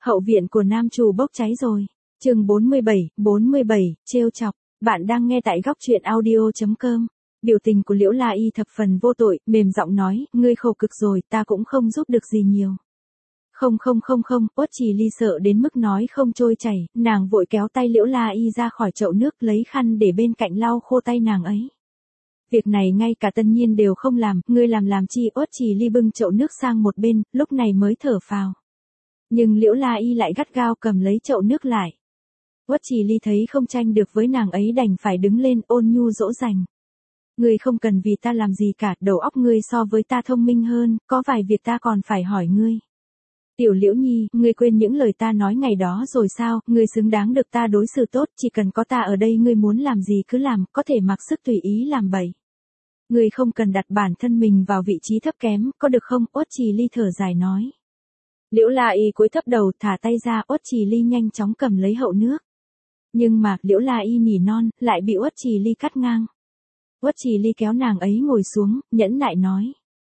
Hậu viện của nam chủ bốc cháy rồi. Chương 47, trêu chọc. Bạn đang nghe tại góc truyện audio.com. Biểu tình của Liễu La Y thập phần vô tội, mềm giọng nói, ngươi khổ cực rồi, ta cũng không giúp được gì nhiều. Không, Uất Trì Ly sợ đến mức nói không trôi chảy, nàng vội kéo tay Liễu La Y ra khỏi chậu nước, lấy khăn để bên cạnh lau khô tay nàng ấy. Việc này ngay cả Tân Nhiên đều không làm, ngươi làm chi? Uất Trì Ly bưng chậu nước sang một bên, lúc này mới thở phào. Nhưng Liễu La Y lại gắt gao cầm lấy chậu nước lại. Uất Trì Ly thấy không tranh được với nàng ấy đành phải đứng lên ôn nhu dỗ dành. Ngươi không cần vì ta làm gì cả, đầu óc ngươi so với ta thông minh hơn, có vài việc ta còn phải hỏi ngươi. Tiểu Liễu Nhi, ngươi quên những lời ta nói ngày đó rồi sao? Ngươi xứng đáng được ta đối xử tốt, chỉ cần có ta ở đây ngươi muốn làm gì cứ làm, có thể mặc sức tùy ý làm bậy. Ngươi không cần đặt bản thân mình vào vị trí thấp kém, có được không? Uất Trì Ly thở dài nói. Liễu La Y cúi thấp đầu thả tay ra, Uất Trì Ly nhanh chóng cầm lấy hậu nước. Nhưng mà, Liễu La Y nỉ non, lại bị Uất Trì Ly cắt ngang. Uất Trì Ly kéo nàng ấy ngồi xuống, nhẫn nại nói.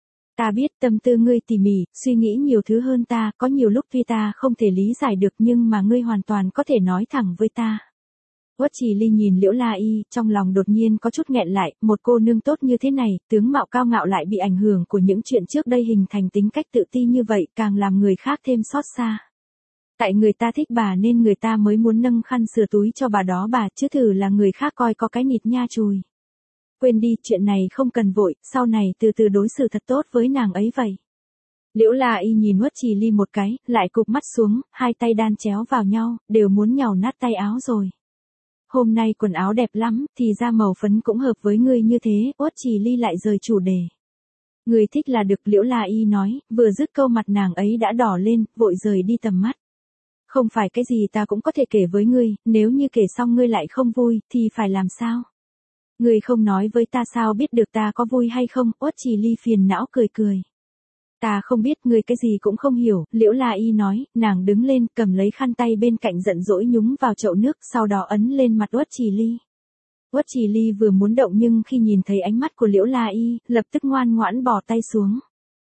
Ta biết tâm tư ngươi tỉ mỉ, suy nghĩ nhiều thứ hơn ta, có nhiều lúc tuy ta không thể lý giải được nhưng mà ngươi hoàn toàn có thể nói thẳng với ta. Uất Trì Ly nhìn Liễu La Y, trong lòng đột nhiên có chút nghẹn lại, một cô nương tốt như thế này, tướng mạo cao ngạo lại bị ảnh hưởng của những chuyện trước đây hình thành tính cách tự ti như vậy, càng làm người khác thêm xót xa. Tại người ta thích bà nên người ta mới muốn nâng khăn sửa túi cho bà đó bà, chứ thử là người khác coi có cái nịt nha chùi. Quên đi, chuyện này không cần vội, sau này từ từ đối xử thật tốt với nàng ấy vậy. Liễu La Y nhìn Uất Trì Ly một cái, lại cụp mắt xuống, hai tay đan chéo vào nhau, đều muốn nhàu nát tay áo rồi. Hôm nay quần áo đẹp lắm, thì ra màu phấn cũng hợp với ngươi như thế, Uất Trì Ly lại rời chủ đề. Ngươi thích là được, Liễu La Y nói, vừa dứt câu mặt nàng ấy đã đỏ lên, vội rời đi tầm mắt. Không phải cái gì ta cũng có thể kể với ngươi, nếu như kể xong ngươi lại không vui, thì phải làm sao? Ngươi không nói với ta sao biết được ta có vui hay không? Uất Trì Ly phiền não cười cười. Ta không biết, ngươi cái gì cũng không hiểu, Liễu La Y nói, nàng đứng lên, cầm lấy khăn tay bên cạnh giận dỗi nhúng vào chậu nước, sau đó ấn lên mặt Uất Trì Ly. Uất Trì Ly vừa muốn động nhưng khi nhìn thấy ánh mắt của Liễu La Y, lập tức ngoan ngoãn bỏ tay xuống.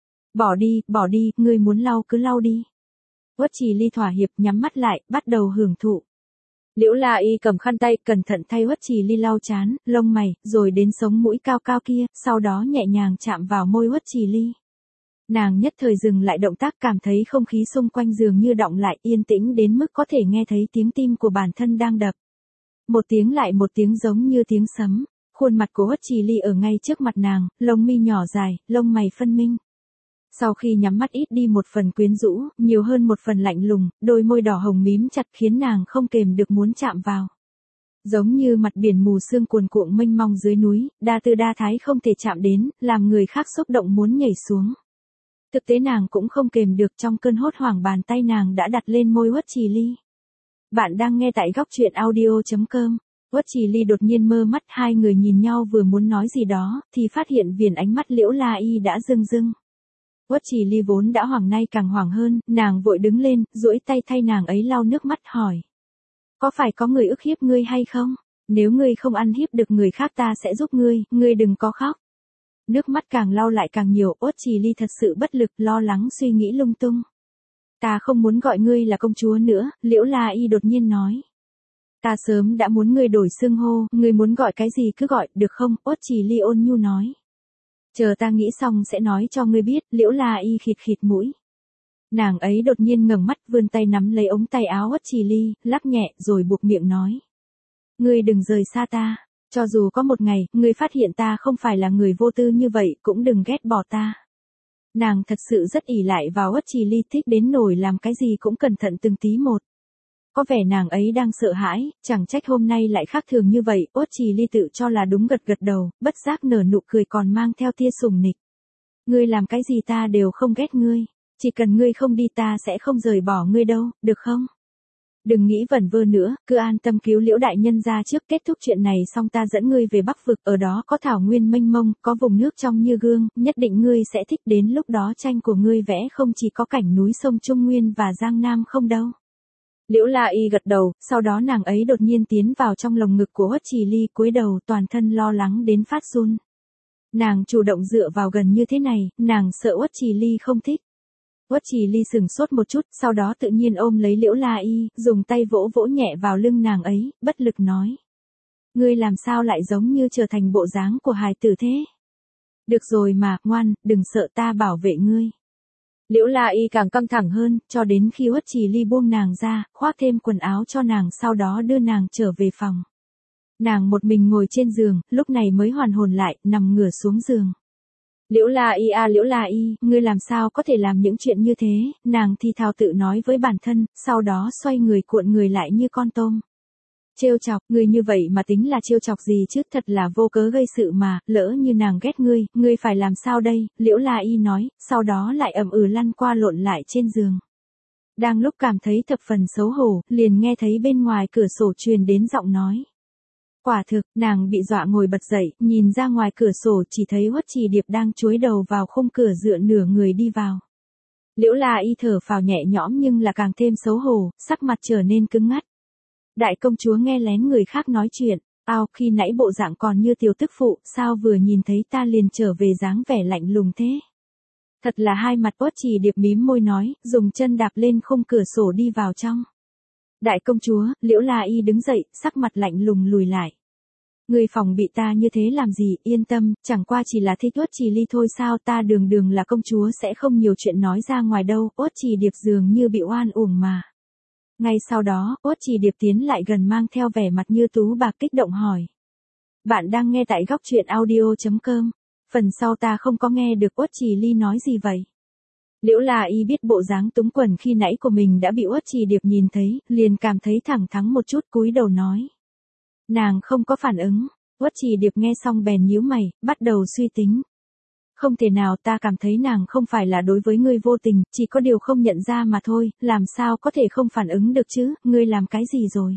Bỏ đi, ngươi muốn lau cứ lau đi. Uất Trì Ly thỏa hiệp, nhắm mắt lại, bắt đầu hưởng thụ. Liễu La Y cầm khăn tay, cẩn thận thay Uất Trì Ly lau trán, lông mày, rồi đến sống mũi cao cao kia, sau đó nhẹ nhàng chạm vào môi Uất Trì Ly. Nàng nhất thời dừng lại động tác, cảm thấy không khí xung quanh dường như đọng lại, yên tĩnh đến mức có thể nghe thấy tiếng tim của bản thân đang đập. Một tiếng lại một tiếng giống như tiếng sấm, khuôn mặt của Uất Trì Ly ở ngay trước mặt nàng, lông mi nhỏ dài, lông mày phân minh. Sau khi nhắm mắt ít đi một phần quyến rũ, nhiều hơn một phần lạnh lùng, đôi môi đỏ hồng mím chặt khiến nàng không kềm được muốn chạm vào. Giống như mặt biển mù sương cuồn cuộn mênh mông dưới núi, đa tư đa thái không thể chạm đến, làm người khác xúc động muốn nhảy xuống. Thực tế nàng cũng không kềm được, trong cơn hốt hoảng bàn tay nàng đã đặt lên môi Uất Trì Ly. Bạn đang nghe tại góc truyện audio.com. Uất Trì Ly đột nhiên mơ mắt, hai người nhìn nhau vừa muốn nói gì đó, thì phát hiện viền ánh mắt Liễu La Y đã rưng rưng. Uất Trì Ly vốn đã hoảng nay càng hoảng hơn, nàng vội đứng lên, duỗi tay thay nàng ấy lau nước mắt hỏi. Có phải có người ức hiếp ngươi hay không? Nếu ngươi không ăn hiếp được người khác ta sẽ giúp ngươi đừng có khóc. Nước mắt càng lau lại càng nhiều, Uất Trì Ly thật sự bất lực, lo lắng suy nghĩ lung tung. Ta không muốn gọi ngươi là công chúa nữa, Liễu La Y đột nhiên nói. Ta sớm đã muốn ngươi đổi xưng hô, ngươi muốn gọi cái gì cứ gọi, được không? Uất Trì Ly ôn nhu nói. Chờ ta nghĩ xong sẽ nói cho ngươi biết, Liễu La Y khịt khịt mũi. Nàng ấy đột nhiên ngẩng mắt vươn tay nắm lấy ống tay áo Uất Trì Ly, lắc nhẹ rồi buộc miệng nói. Ngươi đừng rời xa ta, cho dù có một ngày, ngươi phát hiện ta không phải là người vô tư như vậy, cũng đừng ghét bỏ ta. Nàng thật sự rất ỷ lại vào Uất Trì Ly, thích đến nổi làm cái gì cũng cẩn thận từng tí một. Có vẻ nàng ấy đang sợ hãi, chẳng trách hôm nay lại khác thường như vậy, Uất Trì Ly tự cho là đúng, gật gật đầu, bất giác nở nụ cười còn mang theo tia sùng nịch. Ngươi làm cái gì ta đều không ghét ngươi, chỉ cần ngươi không đi ta sẽ không rời bỏ ngươi đâu, được không? Đừng nghĩ vẩn vơ nữa, cứ an tâm cứu Liễu đại nhân ra trước, kết thúc chuyện này xong ta dẫn ngươi về Bắc vực, ở đó có thảo nguyên mênh mông, có vùng nước trong như gương, nhất định ngươi sẽ thích, đến lúc đó tranh của ngươi vẽ không chỉ có cảnh núi sông Trung Nguyên và Giang Nam không đâu. Liễu La Y gật đầu, sau đó nàng ấy đột nhiên tiến vào trong lồng ngực của Uất Trì Ly, cúi đầu toàn thân lo lắng đến phát run. Nàng chủ động dựa vào gần như thế này, nàng sợ Uất Trì Ly không thích. Uất Trì Ly sừng sốt một chút, sau đó tự nhiên ôm lấy Liễu La Y, dùng tay vỗ vỗ nhẹ vào lưng nàng ấy, bất lực nói. Ngươi làm sao lại giống như trở thành bộ dáng của hài tử thế? Được rồi mà, ngoan, đừng sợ, ta bảo vệ ngươi. Liễu La Y càng căng thẳng hơn, cho đến khi Uất Trì Ly buông nàng ra, khoác thêm quần áo cho nàng, sau đó đưa nàng trở về phòng. Nàng một mình ngồi trên giường, lúc này mới hoàn hồn lại, nằm ngửa xuống giường. Liễu La Y à, Liễu La Y, ngươi làm sao có thể làm những chuyện như thế? Nàng thì thào tự nói với bản thân, sau đó xoay người cuộn người lại như con tôm. Trêu chọc, ngươi như vậy mà tính là trêu chọc gì chứ, thật là vô cớ gây sự mà, lỡ như nàng ghét ngươi phải làm sao đây? Liễu La Y nói, sau đó lại ầm lăn qua lộn lại trên giường. Đang lúc cảm thấy thập phần xấu hổ, liền nghe thấy bên ngoài cửa sổ truyền đến giọng nói. Quả thực, nàng bị dọa ngồi bật dậy, nhìn ra ngoài cửa sổ chỉ thấy Uất Trì Điệp đang chúi đầu vào khung cửa dựa nửa người đi vào. Liễu La Y thở phào nhẹ nhõm nhưng là càng thêm xấu hổ, sắc mặt trở nên cứng ngắt. Đại công chúa nghe lén người khác nói chuyện, khi nãy bộ dạng còn như tiểu tức phụ, sao vừa nhìn thấy ta liền trở về dáng vẻ lạnh lùng thế? Thật là hai mặt. Uất Trì Điệp mím môi nói, dùng chân đạp lên khung cửa sổ đi vào trong. Đại công chúa, Liễu La Y đứng dậy, sắc mặt lạnh lùng lùi lại. Người phòng bị ta như thế làm gì, yên tâm, chẳng qua chỉ là thích Uất Trì Ly thôi sao, ta đường là công chúa sẽ không nhiều chuyện nói ra ngoài đâu. Uất Trì Điệp dường như bị oan uổng mà. Ngay sau đó, Uất Trì Điệp tiến lại gần mang theo vẻ mặt như tú bạc kích động hỏi. Bạn đang nghe tại góc truyện audio.com. Phần sau ta không có nghe được Uất Trì Ly nói gì vậy. Liễu La Y biết bộ dáng túng quần khi nãy của mình đã bị Uất Trì Điệp nhìn thấy, liền cảm thấy thẳng thắn một chút, cúi đầu nói. Nàng không có phản ứng. Uất Trì Điệp nghe xong bèn nhíu mày, bắt đầu suy tính. Không thể nào, ta cảm thấy nàng không phải là đối với ngươi vô tình, chỉ có điều không nhận ra mà thôi, làm sao có thể không phản ứng được chứ, ngươi làm cái gì rồi?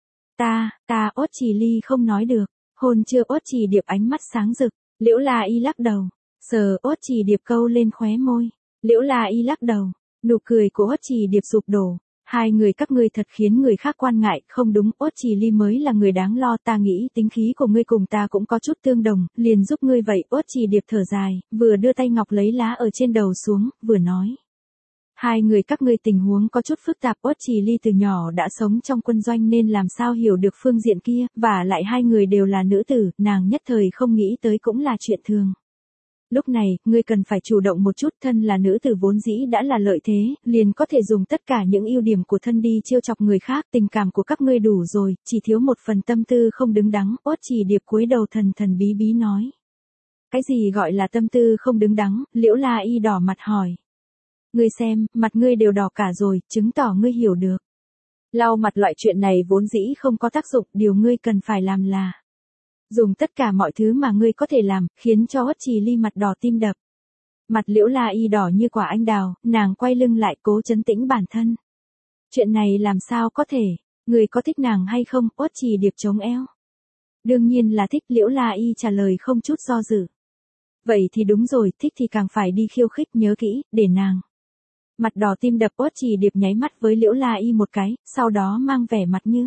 Ta, Uất Trì Ly không nói được, hôn chưa? Uất Trì Điệp ánh mắt sáng rực, Liễu La Y lắc đầu, sờ Uất Trì Điệp câu lên khóe môi, Liễu La Y lắc đầu, nụ cười của Uất Trì Điệp sụp đổ. Hai người các ngươi thật khiến người khác quan ngại, không đúng, Uất Trì Ly mới là người đáng lo, ta nghĩ tính khí của ngươi cùng ta cũng có chút tương đồng, liền giúp ngươi vậy. Uất Trì Điệp thở dài, vừa đưa tay ngọc lấy lá ở trên đầu xuống, vừa nói. Hai người các ngươi tình huống có chút phức tạp, Uất Trì Ly từ nhỏ đã sống trong quân doanh nên làm sao hiểu được phương diện kia, và lại hai người đều là nữ tử, nàng nhất thời không nghĩ tới cũng là chuyện thường. Lúc này, ngươi cần phải chủ động một chút, thân là nữ tử vốn dĩ đã là lợi thế, liền có thể dùng tất cả những ưu điểm của thân đi trêu chọc người khác, tình cảm của các ngươi đủ rồi, chỉ thiếu một phần tâm tư không đứng đắn. Uất Trì Điệp cúi đầu thần bí bí nói. Cái gì gọi là tâm tư không đứng đắn? Liễu La Y đỏ mặt hỏi. Ngươi xem, mặt ngươi đều đỏ cả rồi, chứng tỏ ngươi hiểu được. Lau mặt loại chuyện này vốn dĩ không có tác dụng, điều ngươi cần phải làm là dùng tất cả mọi thứ mà ngươi có thể làm, khiến cho Uất Trì Ly mặt đỏ tim đập. Mặt Liễu La Y đỏ như quả anh đào, nàng quay lưng lại cố trấn tĩnh bản thân. Chuyện này làm sao có thể, ngươi có thích nàng hay không? Uất Trì Điệp chống eo. Đương nhiên là thích, Liễu La Y trả lời không chút do dự. Vậy thì đúng rồi, thích thì càng phải đi khiêu khích, nhớ kỹ, để nàng. Mặt đỏ tim đập. Uất Trì Điệp nháy mắt với Liễu La Y một cái, sau đó mang vẻ mặt như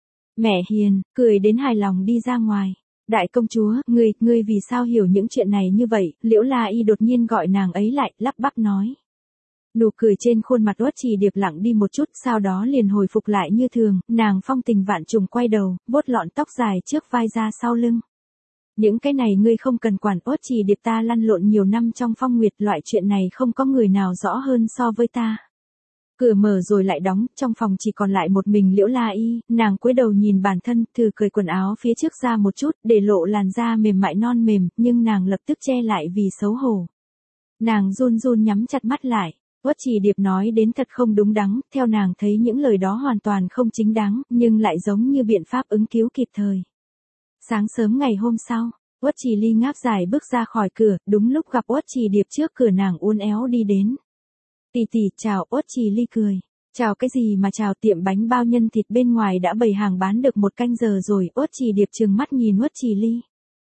mẹ hiền, cười đến hài lòng đi ra ngoài. Đại công chúa, ngươi vì sao hiểu những chuyện này như vậy? Liễu La Y đột nhiên gọi nàng ấy lại, lắp bắp nói. Nụ cười trên khuôn mặt Uất Trì Điệp lặng đi một chút, sau đó liền hồi phục lại như thường, nàng phong tình vạn trùng quay đầu, vuốt lọn tóc dài trước vai ra sau lưng. Những cái này ngươi không cần quản. Uất Trì Điệp, ta lăn lộn nhiều năm trong phong nguyệt, loại chuyện này không có người nào rõ hơn so với ta. Cửa mở rồi lại đóng, trong phòng chỉ còn lại một mình Liễu La Y, nàng cúi đầu nhìn bản thân, thử cởi quần áo phía trước ra một chút, để lộ làn da mềm mại non mềm, nhưng nàng lập tức che lại vì xấu hổ. Nàng run run nhắm chặt mắt lại. Uất Trì Điệp nói đến thật không đúng đắn, theo nàng thấy những lời đó hoàn toàn không chính đáng, nhưng lại giống như biện pháp ứng cứu kịp thời. Sáng sớm ngày hôm sau, Uất Trì Ly ngáp dài bước ra khỏi cửa, đúng lúc gặp Uất Trì Điệp trước cửa, nàng uốn éo đi đến. Tỷ, chào. Uất Trì Ly cười. Chào cái gì mà chào, tiệm bánh bao nhân thịt bên ngoài đã bày hàng bán được 1 canh giờ rồi. Uất Trì Điệp trừng mắt nhìn Uất Trì Ly.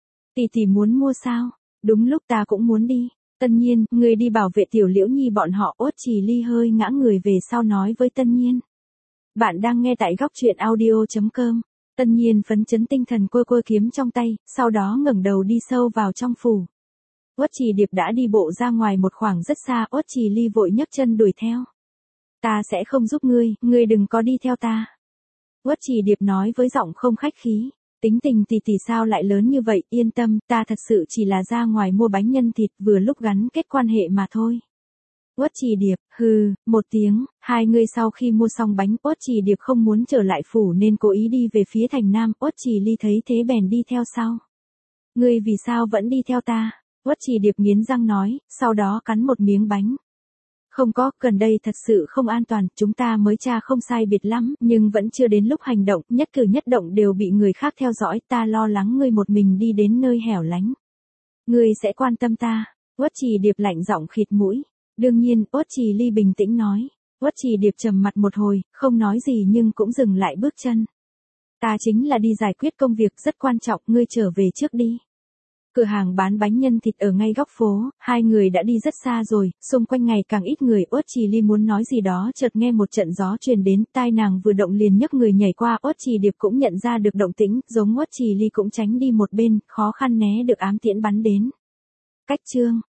Tỷ muốn mua sao? Đúng lúc ta cũng muốn đi. Tân Nhiên, người đi bảo vệ tiểu Liễu Nhi bọn họ. Uất Trì Ly hơi ngã người về sau nói với Tân Nhiên. Bạn đang nghe tại góc truyện audio.com. Tân Nhiên phấn chấn tinh thần, côi kiếm trong tay, sau đó ngẩng đầu đi sâu vào trong phủ. Uất Trì Điệp đã đi bộ ra ngoài một khoảng rất xa, Uất Trì Ly vội nhấc chân đuổi theo. Ta sẽ không giúp ngươi đừng có đi theo ta. Uất Trì Điệp nói với giọng không khách khí. Tính tình tỷ sao lại lớn như vậy, yên tâm, ta thật sự chỉ là ra ngoài mua bánh nhân thịt vừa lúc gắn kết quan hệ mà thôi. Uất Trì Điệp, hừ, một tiếng, hai người sau khi mua xong bánh, Uất Trì Điệp không muốn trở lại phủ nên cố ý đi về phía thành Nam, Uất Trì Ly thấy thế bèn đi theo sau. Ngươi vì sao vẫn đi theo ta? Uất Trì Điệp nghiến răng nói, sau đó cắn một miếng bánh. Không có, gần đây thật sự không an toàn, chúng ta mới tra không sai biệt lắm, nhưng vẫn chưa đến lúc hành động, nhất cử nhất động đều bị người khác theo dõi, ta lo lắng ngươi một mình đi đến nơi hẻo lánh. Ngươi sẽ quan tâm ta. Uất Trì Điệp lạnh giọng khịt mũi. Đương nhiên, Uất Trì Ly bình tĩnh nói. Uất Trì Điệp trầm mặt một hồi, không nói gì nhưng cũng dừng lại bước chân. Ta chính là đi giải quyết công việc rất quan trọng, ngươi trở về trước đi. Cửa hàng bán bánh nhân thịt ở ngay góc phố, hai người đã đi rất xa rồi, xung quanh ngày càng ít người. Uất Trì Ly muốn nói gì đó chợt nghe một trận gió truyền đến, tai nàng vừa động liền nhấc người nhảy qua. Uất Trì Điệp cũng nhận ra được động tĩnh, giống Uất Trì Ly cũng tránh đi một bên, khó khăn né được ám tiễn bắn đến. Cách chương